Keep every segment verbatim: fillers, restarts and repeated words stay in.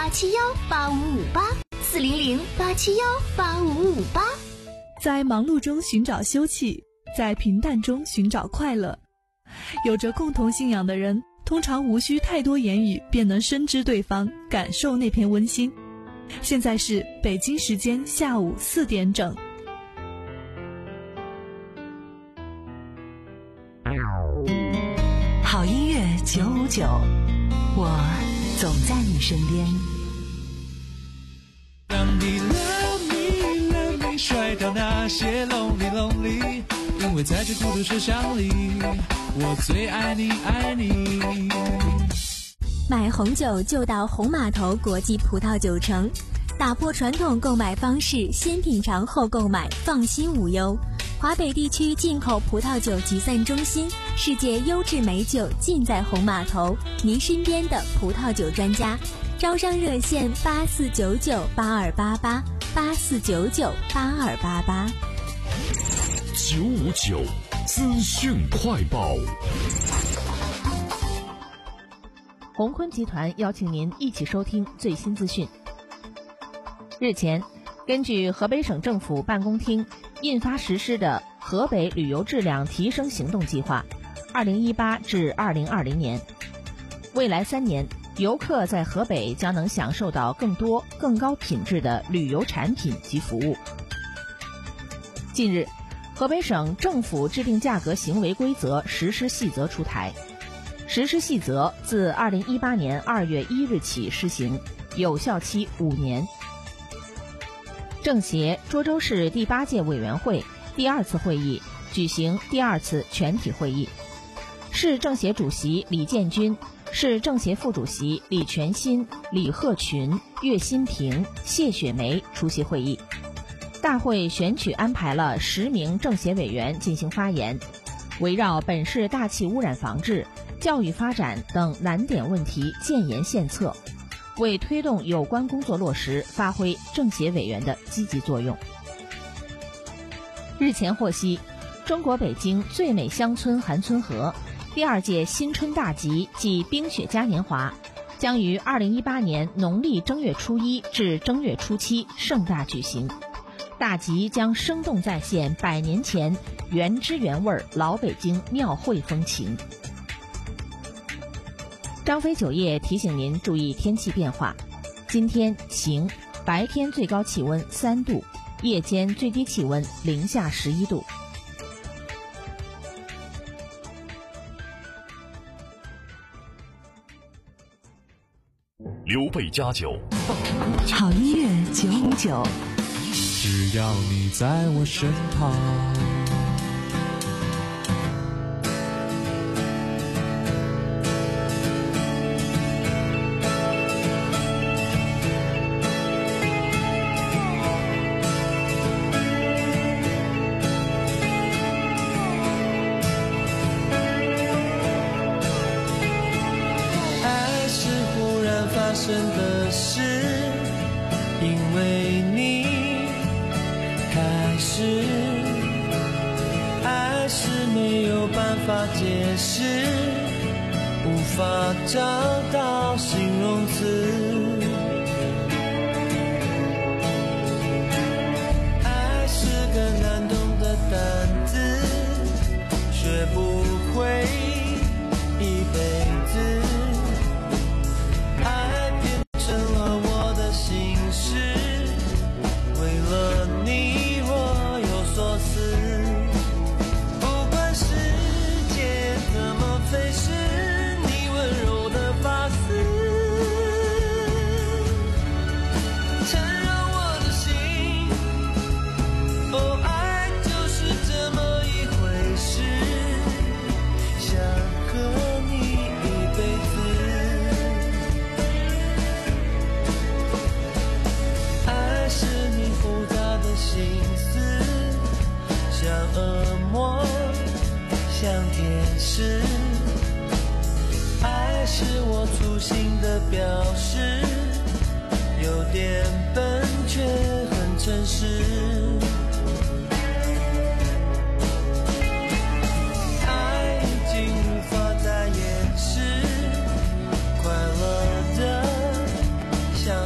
八七幺八五五八，四零零八七幺八五五八。 在忙碌中寻找休憩，在平淡中寻找快乐。有着共同信仰的人，通常无需太多言语便能深知对方，感受那片温馨。现在是北京时间下午四点整。 好音乐九五九，我总在你身边。 当你 love me love me 甩掉那些 lonely lonely， 因为在这孤独车厢里，我最爱你爱你。 买红酒就到红码头国际葡萄酒城，打破传统购买方式，先品尝后购买，放心无忧。华北地区进口葡萄酒集散中心，世界优质美酒尽在红码头，您身边的葡萄酒专家。招商热线八四九九八二八八八四九九八二八八。 九五九资讯快报。 宏坤集团邀请您一起收听最新资讯。日前，根据河北省政府办公厅印发实施的河北旅游质量提升行动计划二零一八至二零二零年，未来三年，游客在河北将能享受到更多更高品质的旅游产品及服务。近日，河北省政府制定价格行为规则实施细则出台，实施细则自二零一八年二月一日起施行，有效期五年。政协涿州市第八届委员会第二次会议举行第二次全体会议，市政协主席李建军、市政协副主席李全新、李鹤群、岳新平、谢雪梅出席会议。大会选取安排了十名政协委员进行发言，围绕本市大气污染防治、教育发展等难点问题建言献策，为推动有关工作落实发挥政协委员的积极作用。日前获悉，中国北京最美乡村韩村河第二届新春大集暨冰雪嘉年华将于二零一八年农历正月初一至正月初七盛大举行。大集将生动再现百年前原汁原味老北京庙会风情。张飞酒业提醒您注意天气变化，今天晴，白天最高气温三度，夜间最低气温零下十一度。 刘备家酒， 好音乐九五九， 只要你在我身旁。 发生的事，因为你开始，爱是没有办法解释，无法找到形容词。爱是个难懂的单字，学不会一辈子。爱变成了我的心事，为了你若有所思。不管时间怎么飞逝，你温柔的发丝缠绕我的心。哦，爱就是这么一回事，想和你一辈子。爱是你复杂的心思，像恶魔，像天使。爱是我粗心的表示，有点笨却很诚实。爱已经无法再掩饰，快乐的像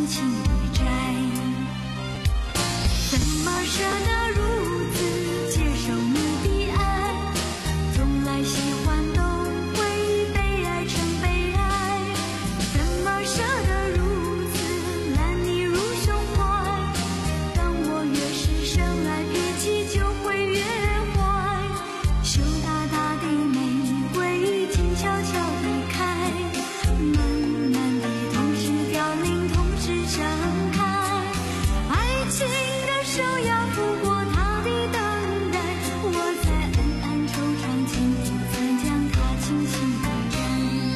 轻轻地摘。怎么舍得如此接受你的爱？从来喜欢都会被爱成悲哀。怎么舍得如此揽你入胸怀？当我越是深爱，脾气就会越坏。羞答答的玫瑰静悄悄地开，慢慢地同时凋零，同时盛开。爱情的手要抚过它的等待，我在暗暗惆怅，情不曾将它轻轻地摘。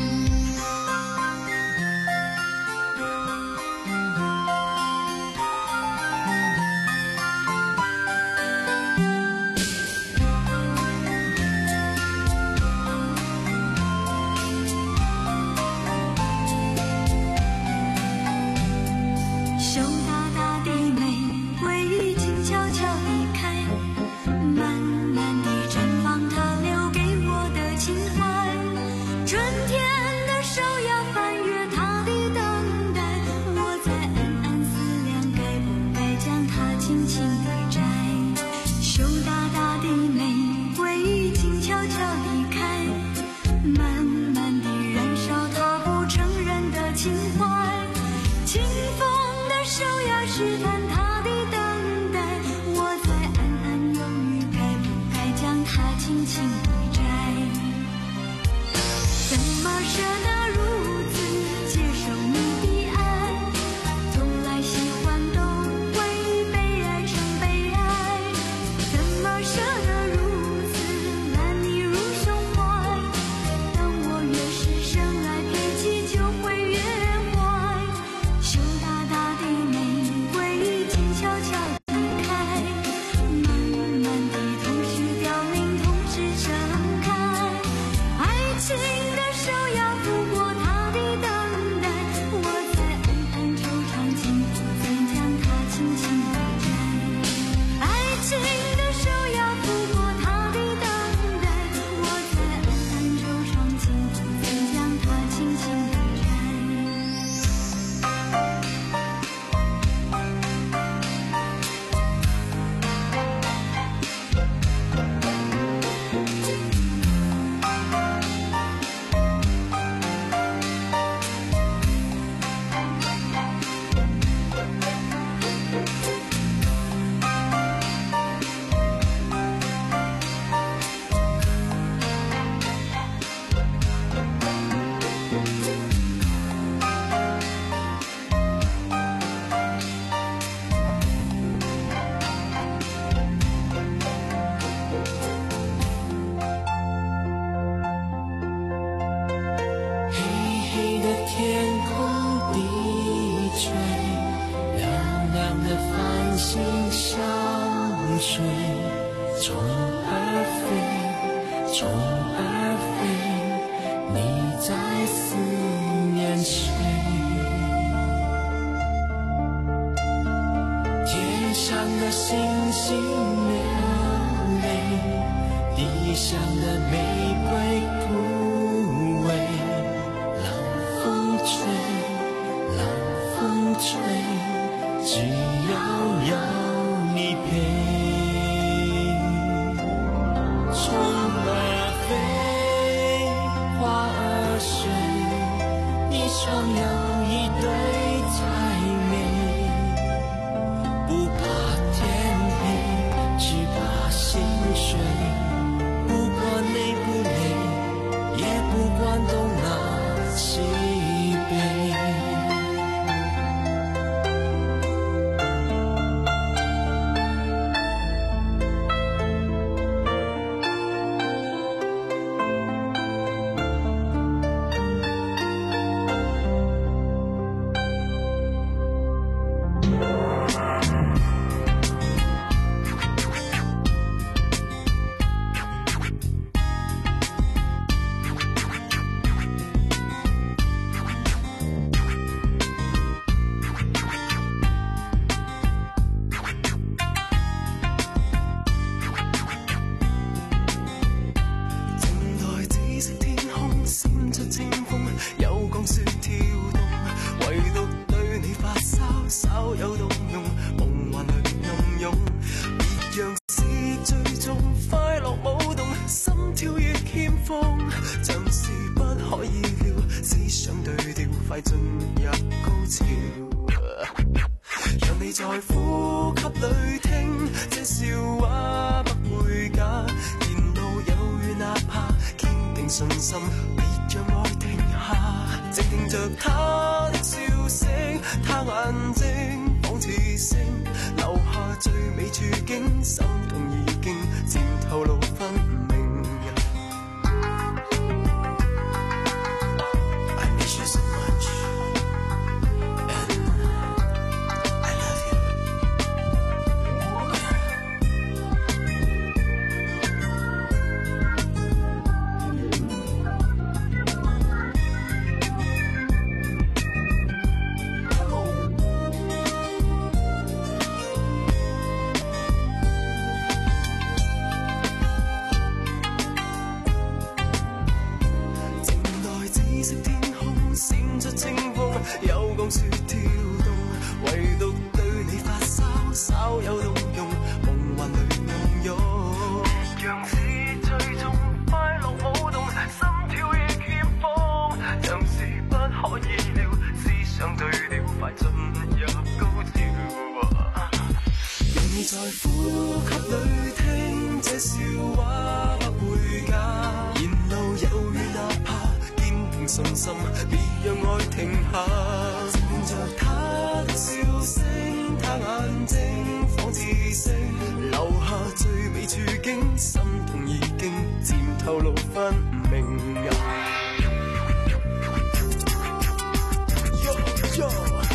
羞答答的玫瑰静悄悄地开，慢慢地绽放它留给我的情怀。春天的手要翻越它的等待，我在暗暗思量，该不该将它轻轻地摘。羞答答的玫瑰静悄悄地开，慢慢地燃烧它不承认的情怀。清风的手要试探它的等待，我在暗暗犹豫，该不该将它轻轻地摘。怎么舍得如此接受你的爱？从来喜欢都会被爱成悲哀。怎么舍得如此揽你入胸怀？当我越是深爱，脾气就会越坏。羞答答的玫瑰静悄悄地开，慢慢地同时凋零，同时盛开。爱情的手要抚过它的等待，我在暗暗惆怅，情不曾将它轻轻地摘。爱情的手要抚过它的等待，我在暗暗惆怅，情不曾将它轻轻地摘。 黑黑的天空低垂，亮亮的繁星相随，虫儿飞，虫儿飞，你在思念谁？天上的星星流泪，地上的玫瑰枯萎。冷风吹，冷风吹，只要有你陪。虫儿飞，花儿睡，你双有一对才美。不怕天黑，只怕心碎，不怕累，不快進入高潮，讓你在呼吸裏聽這笑話不會假，沿路有雨哪怕堅定信心，別讓愛停下，靜聽着他的笑聲，他眼睛仿似星，留下最美處境，心痛已經漸透露分明。有降雪跳動，唯獨對你發燒，稍有動容，夢幻裏暗湧。讓是最終快樂舞動，心跳亦欠放，像是不可意料，思想對調，快進入高潮。讓你在呼吸裏聽這笑話不會假，沿路有雨哪怕堅定信心，別讓愛停下，靜聽着他的笑聲，他眼睛仿似星，留下最美處境，心痛已經漸透露分明。Yo, yo,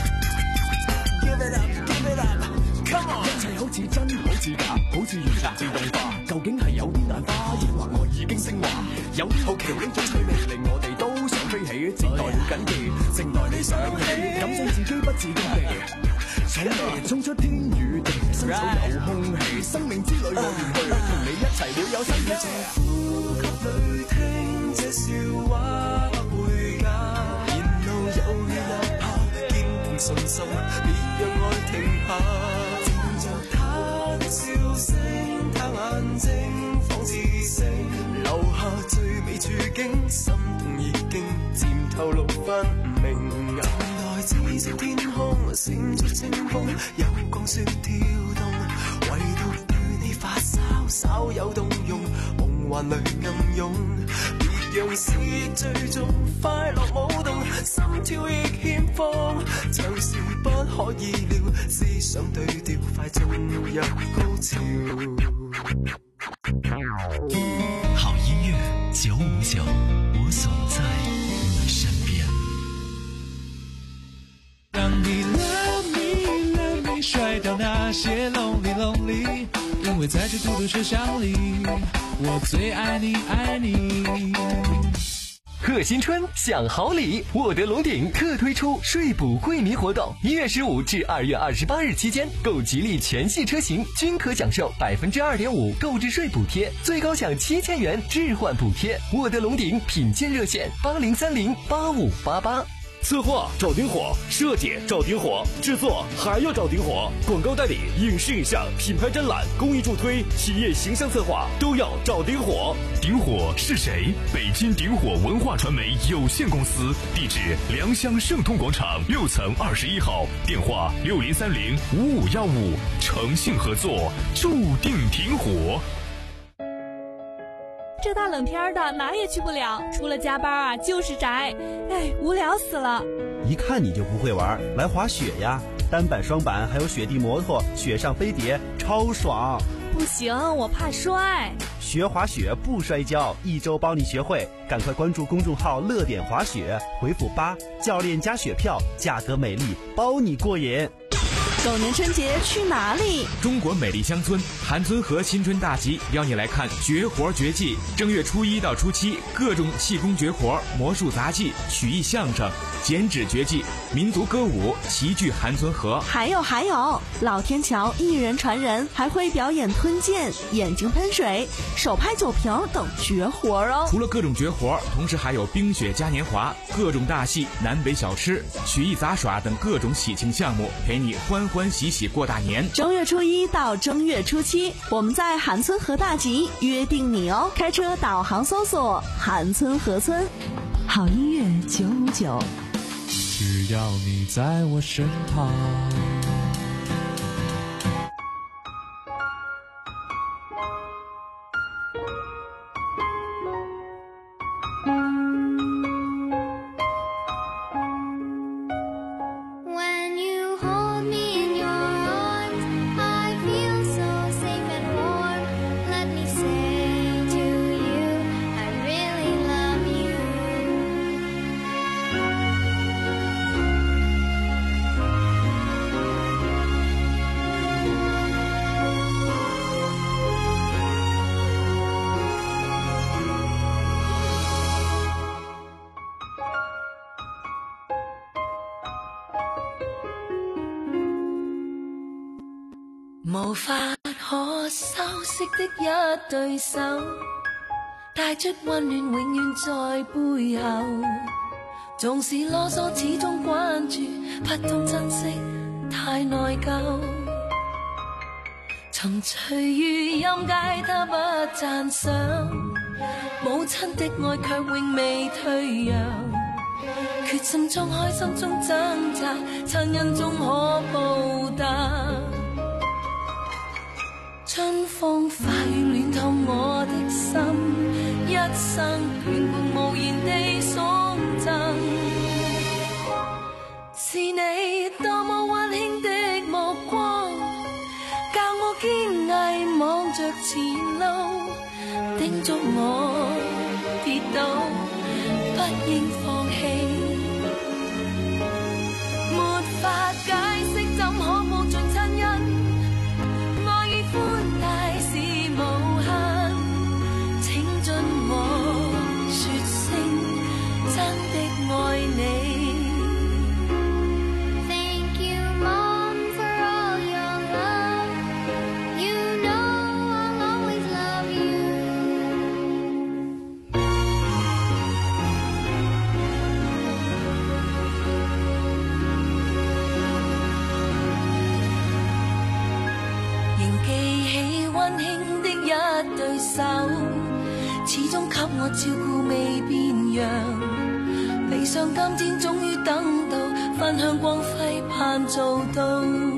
give it up, give it up, come on！ 一切好似真，好似假，好似完全自動化，究竟係有啲眼花，抑或我已經升華？有啲好奇呢種趣味，令我哋都想飛起，靜待了緊記，靜待你想起，感想自己不自覺地衝地衝出天與地，伸手有空氣，生命之旅我願去，同你一齊會有新嘅。呼吸裏聽這笑話不會假，沿路有雨哪怕堅定信心，別讓愛停下，靜聽着他的笑聲，他眼睛仿似星，留下最美處境，心痛已經漸透露分明。來紫色天空閃出清風，有降雪跳動，唯獨對你發燒，稍有動容，夢幻裏暗湧。別讓是最終快樂舞動，心跳亦欠放，像是不可意料，思想對調，快進入高潮。 好音樂九五九，我總在你身邊。 讓你 love me love me 甩掉那些 lonely lonely， 因為在這孤獨設想裡，我最愛你愛你。 賀新春享好礼，沃德龙鼎特推出税补惠民活动，一月十五至二月二十八日期间，购吉利全系车型均可享受百分之二点五购置税补贴，最高享七千元置换补贴。沃德龙鼎品鉴热线八零三零八五八八。 策划找顶火，设计找顶火，制作还要找顶火，广告代理、影视影像、品牌展览、公益助推、企业形象策划都要找顶火。 顶火是谁？北京顶火文化传媒有限公司，地址良乡盛通广场六层二十一号，电话六零三零五五幺五，诚信合作，注定顶火。 这大冷天的哪也去不了，除了加班啊就是宅，哎，无聊死了。 一看你就不会玩，来滑雪呀，单板双板还有雪地摩托，雪上飞碟超爽。 不行，我怕摔。 学滑雪不摔跤，一周帮你学会，赶快关注公众号乐点滑雪，回复八，教练加雪票，价格美丽，包你过瘾。 狗年春节去哪里？ 中国美丽乡村韩村河新春大集邀你来看绝活绝技。正月初一到初七，各种气功绝活、魔术杂技、曲艺相声、剪纸绝技、民族歌舞齐聚韩村河。 还有还有，老天桥一人传人，还会表演吞剑、眼睛喷水、手拍酒瓶等绝活哦。 除了各种绝活，同时还有冰雪嘉年华、各种大戏、南北小吃、曲艺杂耍等各种喜庆项目，陪你欢欢喜喜过大年。 正月初一到正月初七，我们在韩村河大集约定你哦。开车导航搜索韩村河村。 好音乐九五九， 只要你在我身旁。 無法可修飾的一對手，帶出溫暖永遠在背後。縱使囉嗦始終關注，不懂珍惜太內疚。曾隨遇陰街他不讚賞，母親的愛卻永未退讓。決心中開心中掙扎，親恩中可報答。春風化雨暖透我的心，一生眷顧無言地送贈。是你多麼溫馨的目光，教我堅毅望着前路，叮囑我跌倒不應放棄。沒法解釋怎可報盡親恩，愛與寬大是無限，請准我說聲真的愛你。 Thank you, Mom, for all your love. You know I'll always love you. 仍記起溫馨的一對手，始終給我照顧未變樣。理想今天終於等到，分享光輝盼做到。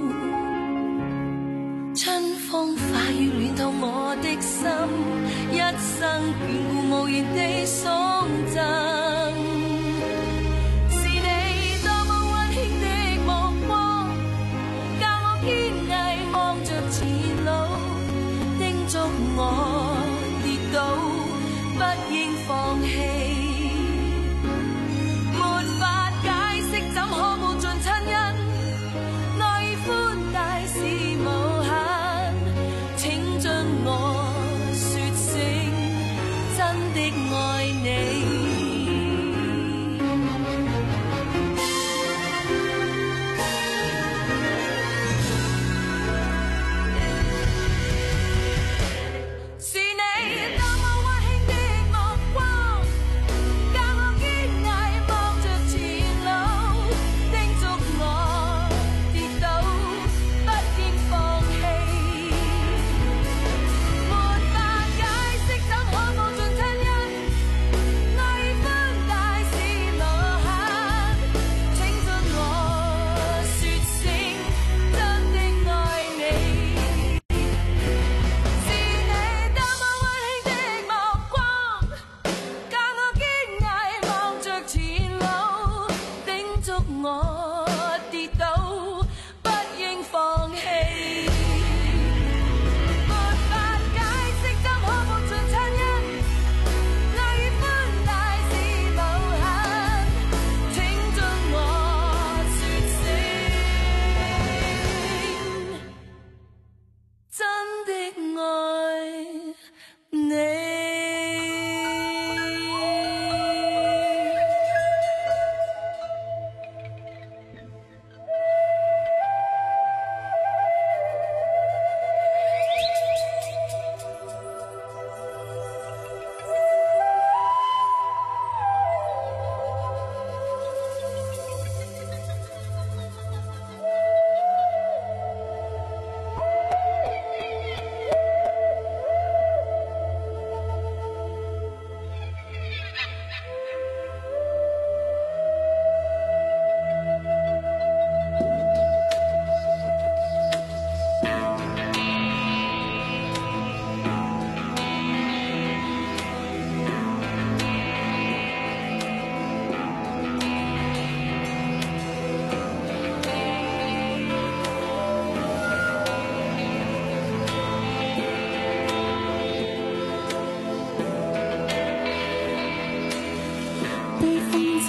春風化雨暖透我的心，一生眷顧無言地送贈。是你多麼溫馨的目光，教我堅毅望着前路，叮囑我跌倒不應放棄。沒法解釋怎可報盡親恩，愛與寬大是無限，請准我說聲真的愛你。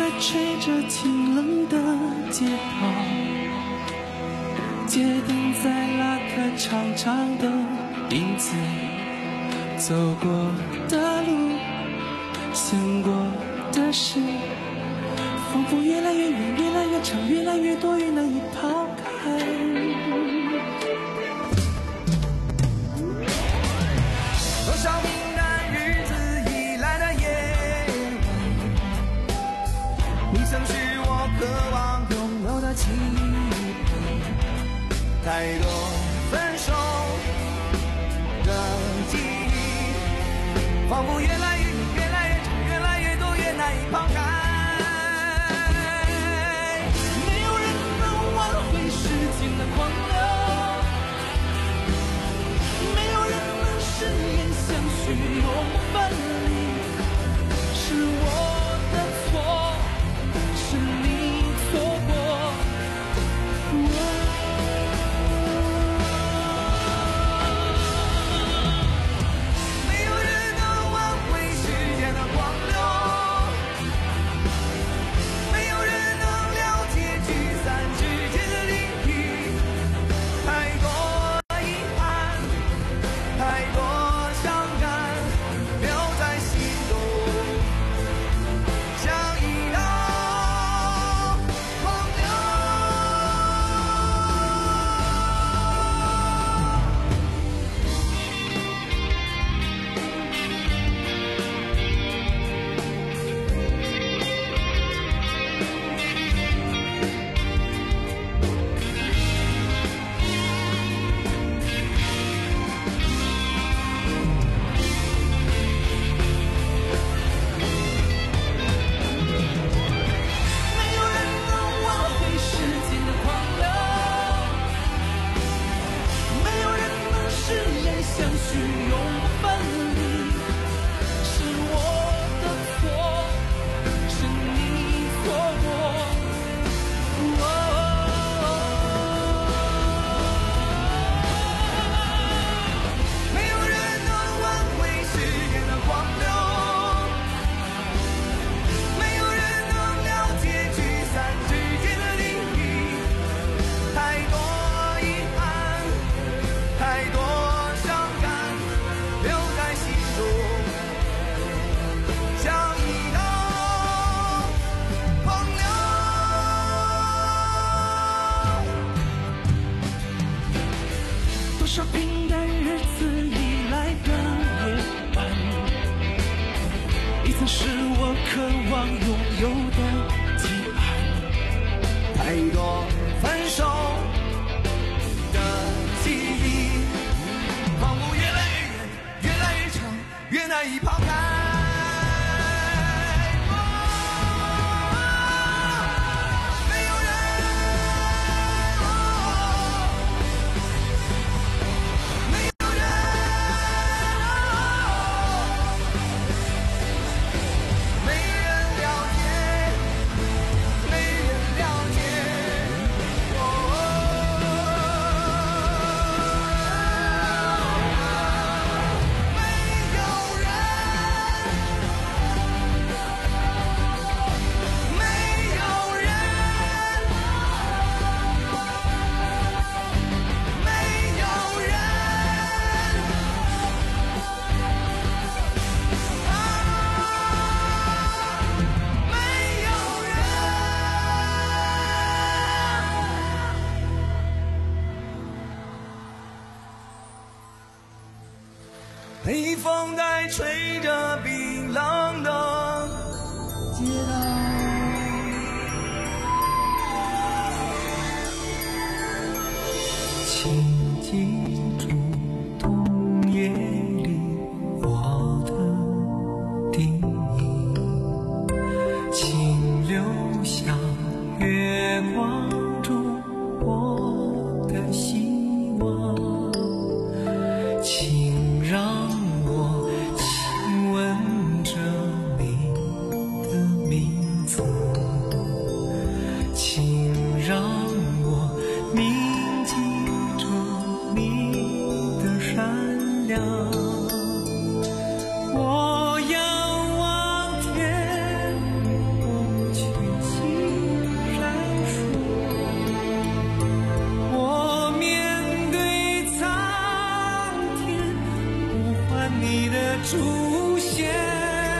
在吹着清冷的街道，街灯在拉开长长的影子，走过的路，想过的事，仿佛越来越远，越来越长，越来越多，越难以抛开。多少平淡日子以来的夜晚，你曾是我渴望拥有的期盼，太多分手的记忆，仿佛越来越远，越来越长，越来越多，越难以抛开。没有人能挽回时间的狂流，没有人能誓言相许永不分离。是我的错，是你错过我。多少平淡日子以来的夜晚，你曾是我渴望拥有的期盼，太多分手的记忆，仿佛越来越远，越来越长，越难以抛开。北风在吹着冰冷的街道，请记住冬夜里我的定义，请留下月光中我的希望，请让我仰望天空去的出现。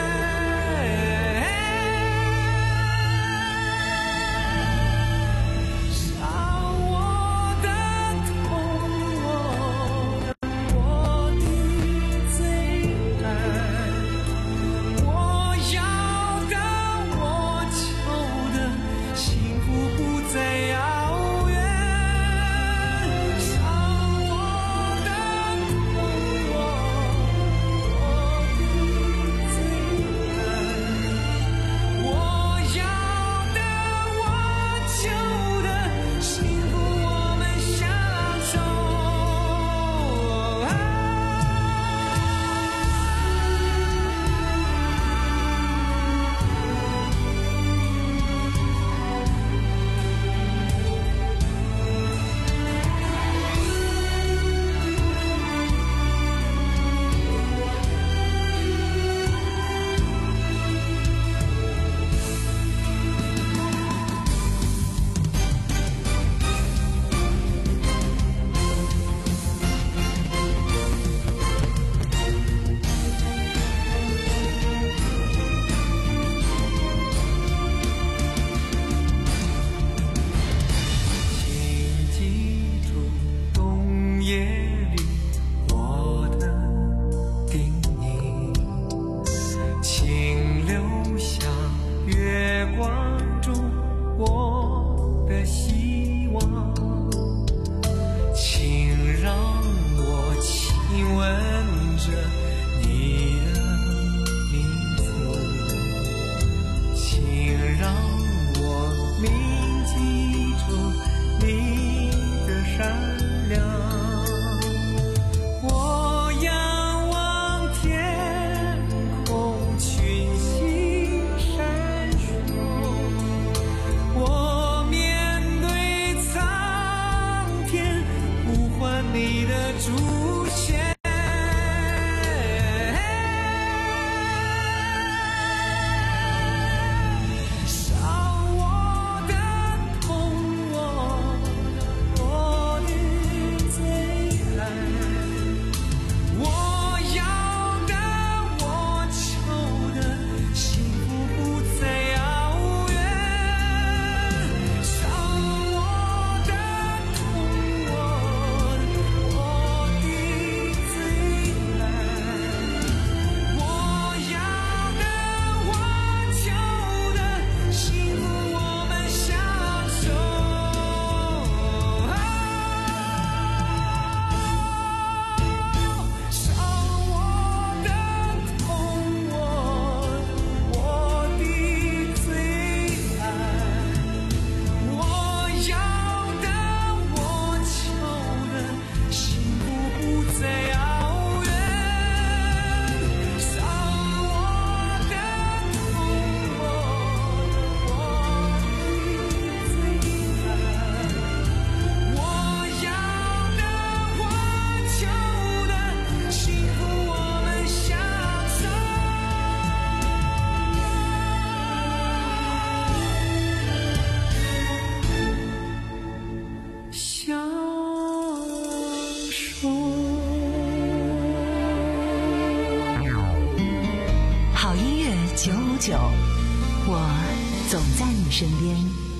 九五九，我总在你身边。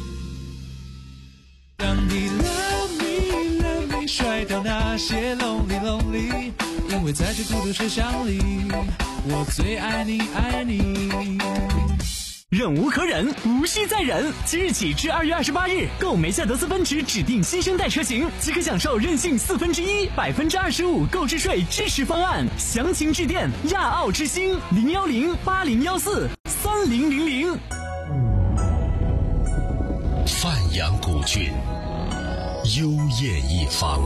让你 love me love me 甩掉那些 lonely lonely， 因为在这孤独车厢里，我最爱你爱你。 忍无可忍，无需再忍。即日起至二月二十八日，购梅赛德斯奔驰指定新生代车型，即可享受任性四分之一、百分之二十五购置税支持方案。详情致电亚奥之星零幺零八零幺四三零零零。 范阳古郡，幽艳一方，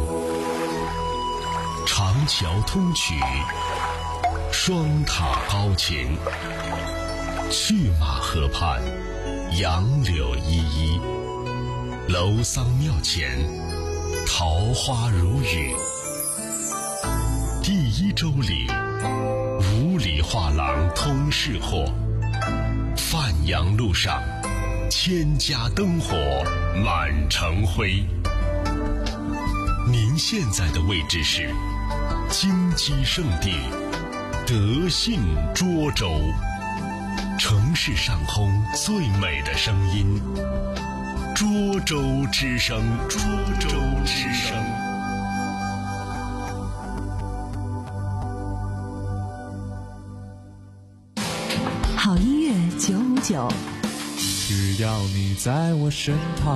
长桥通衢，双塔高擎。去马河畔，杨柳依依，楼桑庙前，桃花如雨。第一周里，五里画廊通市货，范阳路上，千家灯火满城辉。您现在的位置是金鸡圣地德信涿州，城市上空最美的声音，涿州之声，涿州之声。 好音乐九五九， 只要你在我身旁。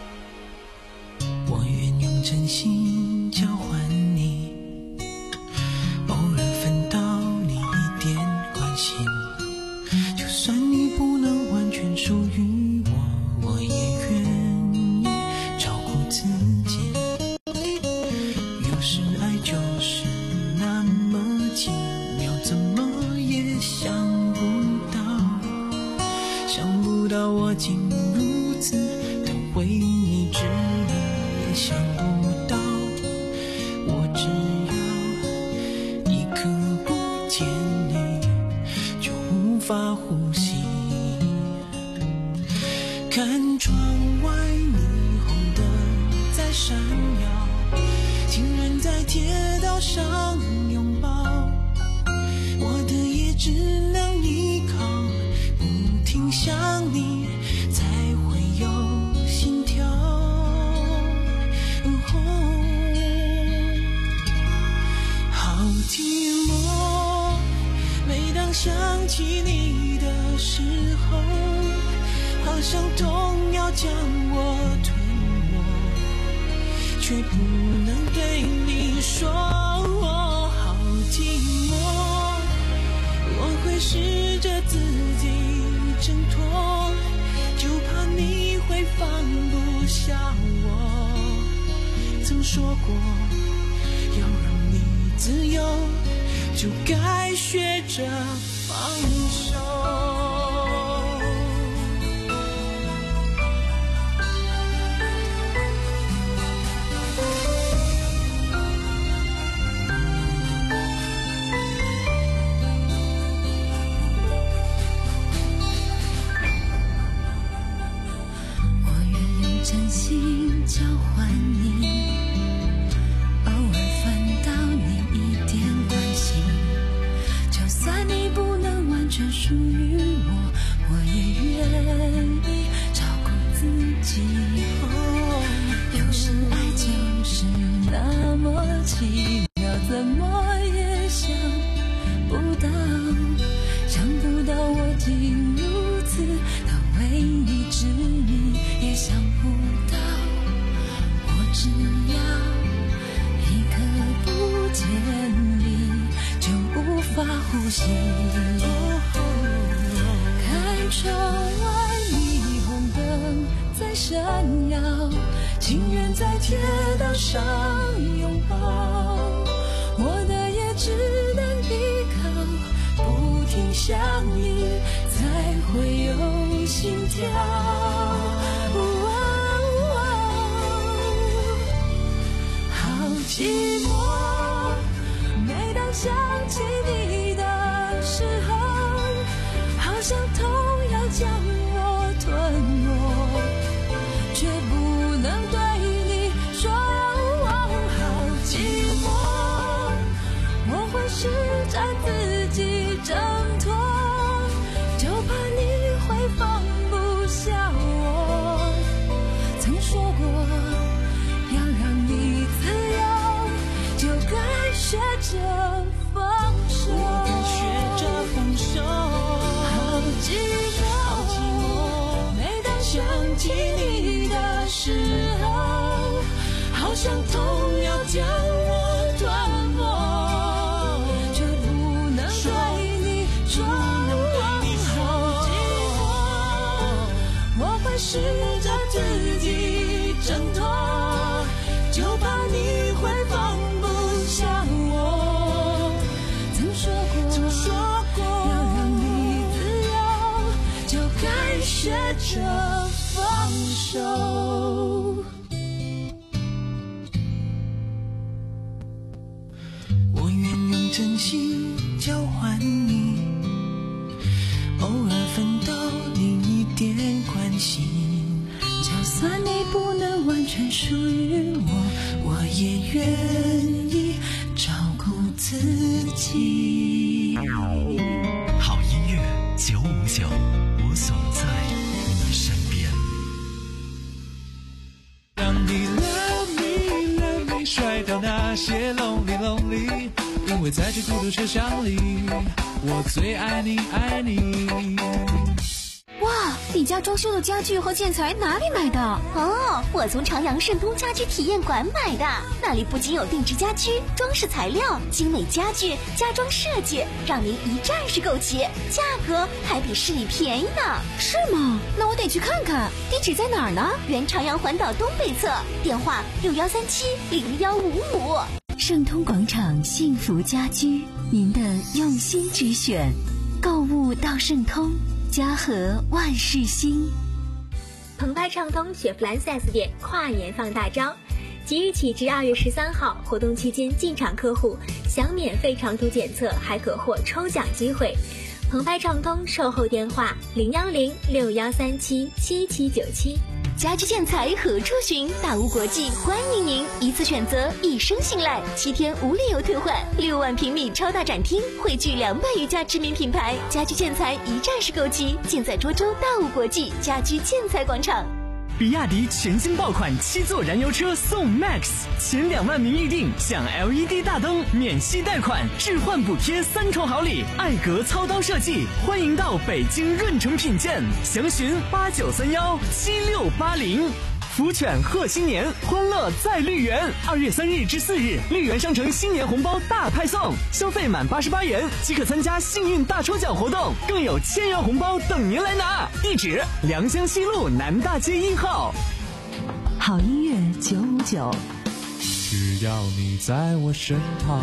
真心交换你， 是爱就是那么奇妙，怎么也想不到，想不到我竟如此的为你执迷，也想不到我只要一刻不见你就无法呼吸。看窗外霓虹灯在闪耀，情人在铁道上拥抱，我的也只能依靠，不停想你才会有心跳。哦，好寂寞，每当想起你的时候，好像痛要将我吞没，却不能对你说。好寂寞，我会试着自己挣脱，就怕你会放不下我。曾说过要让你自由，就该学着放手。 真心交换你，偶尔分到你一点关心，就算你不能完全属于我，我也愿意照顾自己。哦，有时爱就是那么奇妙，怎么也想不到，想不到我竟如此的为你执迷，也想不到我只要一刻不见你就无法呼吸。看窗外霓虹灯在闪耀，情人在铁道上拥抱，我的也只能依靠，不停想你才会有心跳。寂寞，每当想起你的时候，好像痛要将我吞没，却不能对你说。好寂寞，我会试着自己挣脱，就怕你会放不下我。曾说过要让你自由，就该学着放手，我该学着放手。好寂寞，好寂寞，每当想起你的时候，好像痛要将我吞没，却不能对你说。好寂寞，我会试着自己挣脱，就怕你会放不下我。曾说过，曾说过，要让你自由，就该学着放手。 我愿用真心交换你，偶尔分到你一点关心， 就算你不能完全属于我， 我也愿意照顾自己。 好音乐九五九，我总在你身边。 让你 love me love me 甩掉那些 lonely lonely， 因为在这孤独车厢里，我最爱你爱你。 哇，你家装修的家具和建材哪里买的？哦，我从朝阳盛通家居体验馆买的。那里不仅有定制家居、装饰材料、精美家具、家装设计，让您一站式购齐，价格还比市里便宜呢。是吗？那我得去看看。地址在哪儿呢？原朝阳环岛东北侧，电话六幺三七零幺五五。 盛通广场幸福家居，您的用心之选。购物到盛通，家和万事兴。 澎湃畅通雪佛兰 四 S 店跨年放大招，即日起至二月十三号，活动期间进场客户享免费长途检测，还可获抽奖机会。澎湃畅通售后电话零幺零六幺三七七七九七。 家居建材何处寻？大屋国际欢迎您，一次选择，一生信赖，七天无理由退换，六万平米超大展厅，汇聚两百余家知名品牌，家居建材一站式购齐，尽在涿州大屋国际家居建材广场。 比亚迪全新爆款七座燃油车送 Max， 前两万名预定享 L E D 大灯、免息贷款、置换补贴三重好礼，艾格操刀设计，欢迎到北京润城品鉴，详询八九三幺七六八零。福犬贺新年，欢乐在绿园。二月三日至四日，绿园商城新年红包大派送，消费满八十八元即可参加幸运大抽奖活动，更有千元红包等您来拿。地址：良乡西路南大街一号。 好音乐九五九， 只要你在我身旁。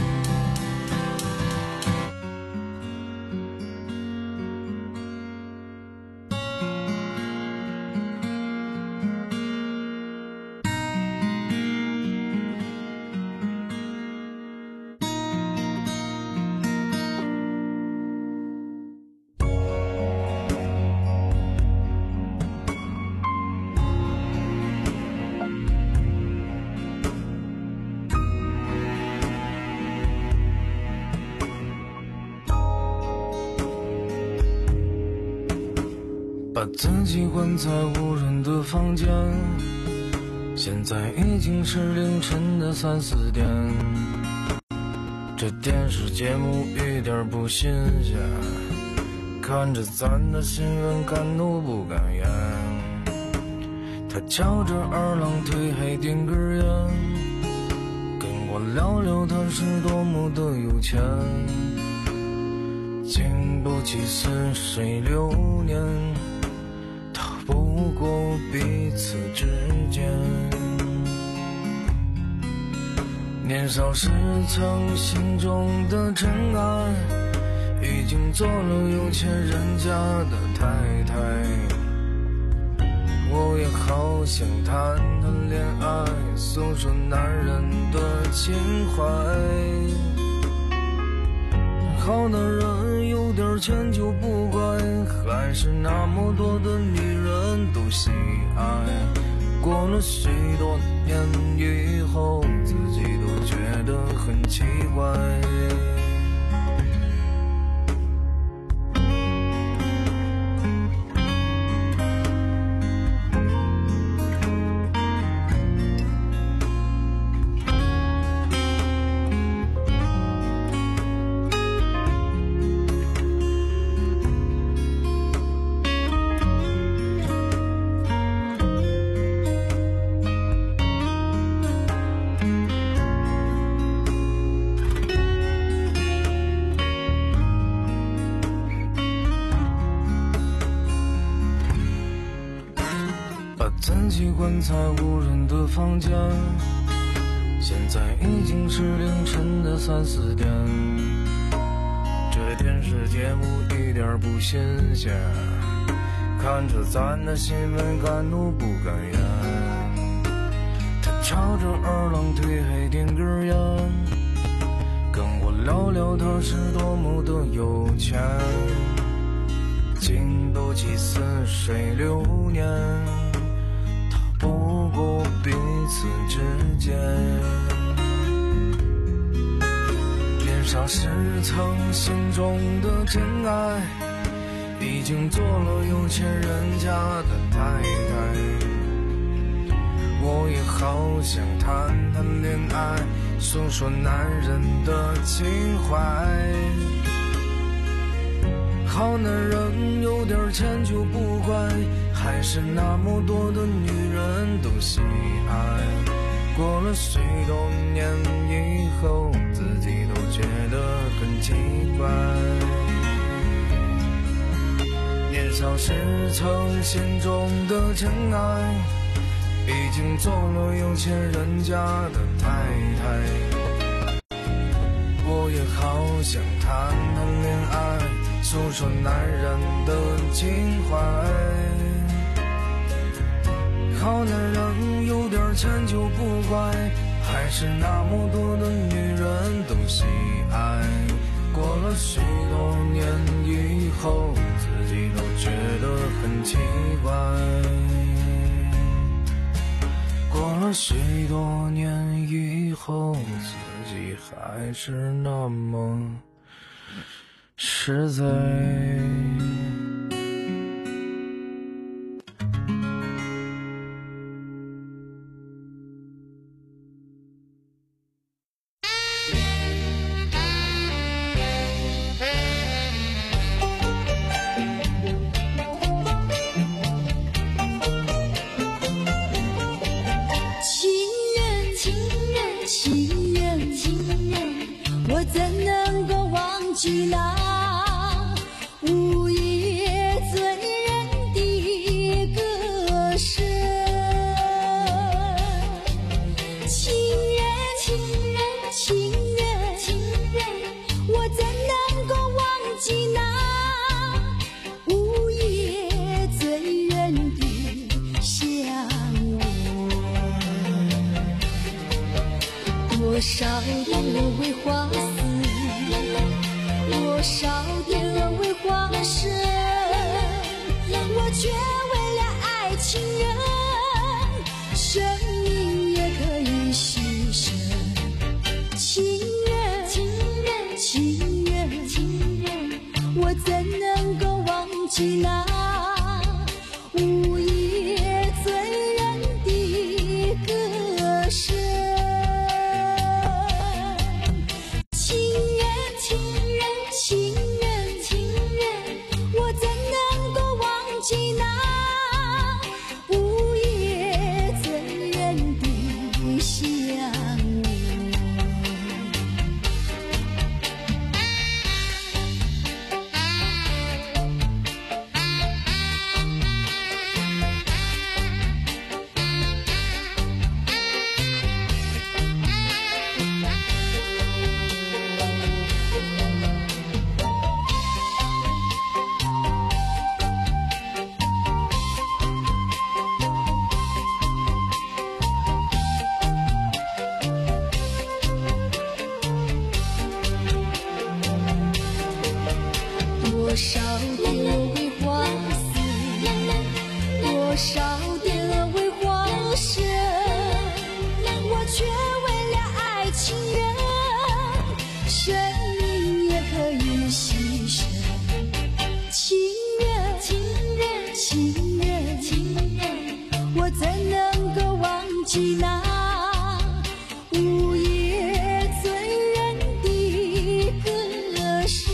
把自己关在无人的房间，现在已经是凌晨的三四点，这电视节目一点不新鲜，看着咱的新闻敢怒不敢言。他翘着二郎腿还点根烟，跟我聊聊他是多么的有钱，经不起似水流年，不过彼此之间。年少时曾心中的真爱，已经做了有钱人家的太太。我也好想谈谈恋爱，诉说男人的情怀。好男人有点钱就不怪，还是那么多的女人都喜爱。过了许多年以后，自己都觉得很奇怪。自己关在无人的房间，现在已经是凌晨的三四点，这电视节目一点不新鲜，看着咱的新闻敢怒不敢言。他翘着二郎腿还点根烟，跟我聊聊他是多么的有钱，经不起似水流年，不过彼此之间。年少时曾心中的真爱，已经做了有钱人家的太太。我也好想谈谈恋爱，诉说男人的情怀。好男人有点钱就不怪，还是那么多的女人都喜爱。过了许多年以后，自己都觉得很奇怪。年少时曾心中的真爱，已经做了有钱人家的太太。 想谈谈恋爱，诉说男人的情怀。好男人有点钱就不乖，还是那么多的女人都喜爱。过了许多年以后，自己都觉得很奇怪。过了许多年以后，自己还是那么实在。 多少点为花死，多少点为花生，我却为了爱情人，生命也可以牺牲。情人，情人，情人，情人，我怎能够忘记那午夜醉人的歌声？多少点为花死，多少点为花生，我却为了爱情人，生命也可以牺牲。情人，情人，情人，情人，我怎能够忘记那午夜醉人的歌声？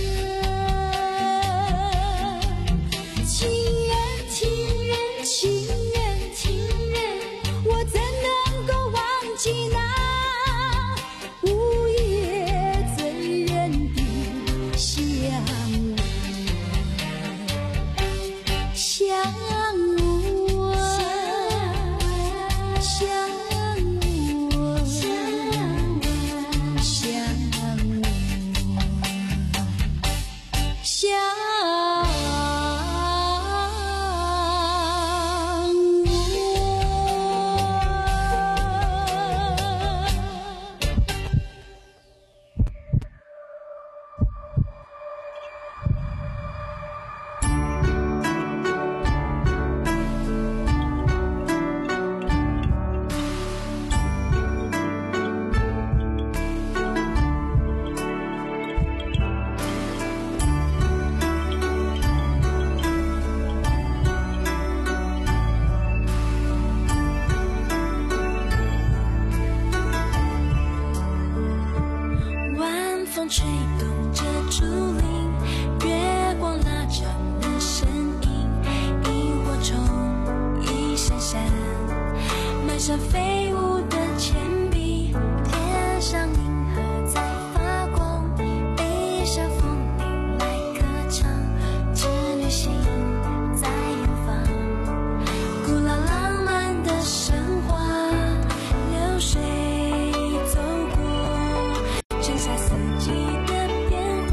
吹动着竹林，月光拉长了身影，萤火虫一闪闪，满山飞舞的铅笔，天上银河在发光，悲伤风铃来歌唱，这旅行在远方，古老浪漫的神话，流水走过，剩下四季的变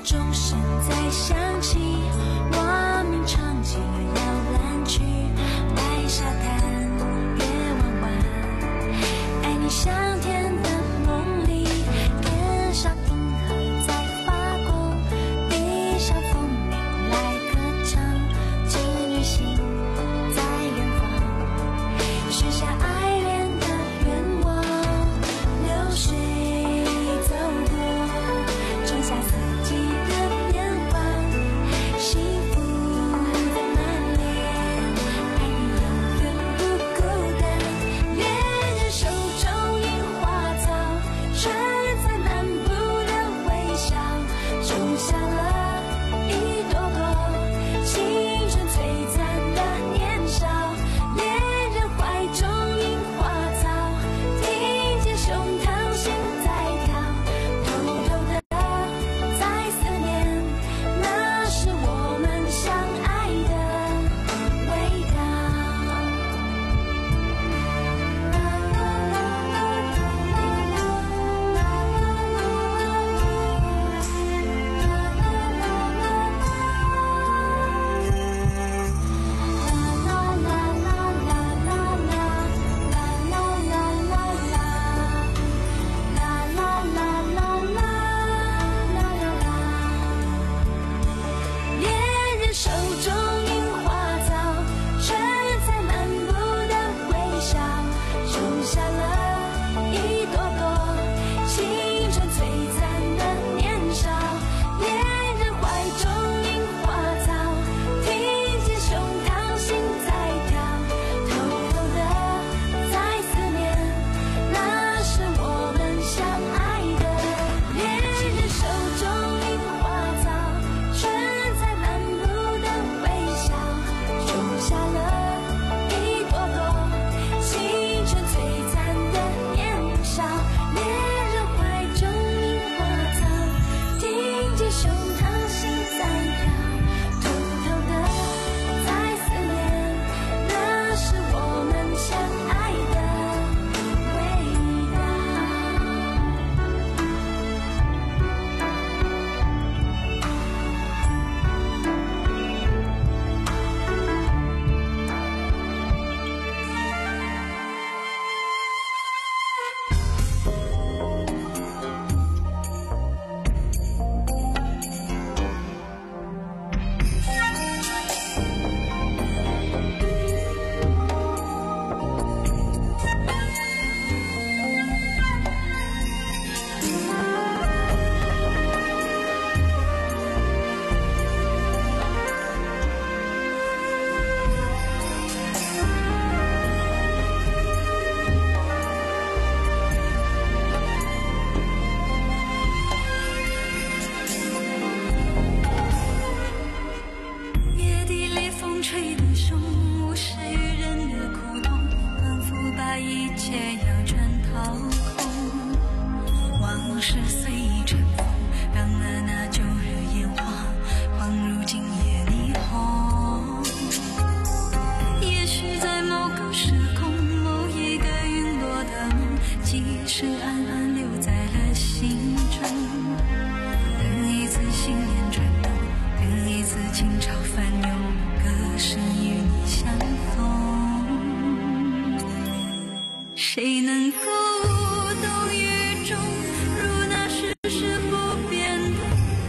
钟声在响起，我们唱起了摇篮曲，在沙滩月弯弯，爱你像天的梦里，天上银河在发光，地上风铃来歌唱，织女星在远方，许下爱恋的愿望，流水走过，种下四季的变化，幸福在满脸，爱你永远不孤单。恋人手中樱花草，春在漫步的微笑，种下了一朵朵青春璀璨的年少。恋人怀中樱花草，听见胸膛心在跳，偷偷的在思念，那是我们相爱的味道。恋人手中樱花草，春在漫步的微笑，种下了一朵朵青春璀璨的年少。恋人怀中樱花草，听见胸膛心在跳，偷偷的在思念，那是我们相爱的。恋人手中樱花草，春在漫步的微笑，种下了一朵朵青春璀璨的年少。恋人怀中樱花草，听见胸膛心在跳，偷偷的在思念，那是我们相爱的味道。夜地里风吹得凶，无视愚人的苦痛，仿佛把一切要全掏空。往事随意尘封，让了那旧日烟花，恍如今夜霓虹。也许在某个时空，某一个陨落的梦，即使暗暗留在了心中。等一次信念转动，等一次情潮翻涌，歌声与你相逢。谁能够懂雨中如那世事不变的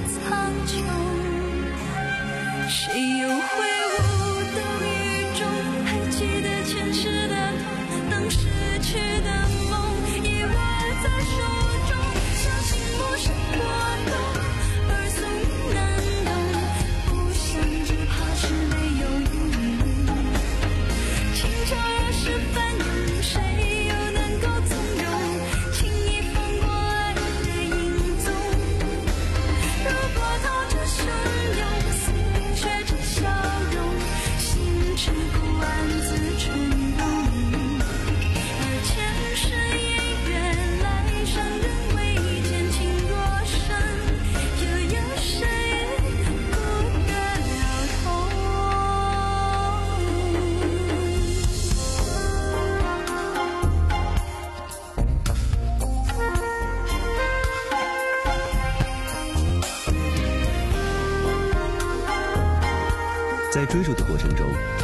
在追逐的过程中，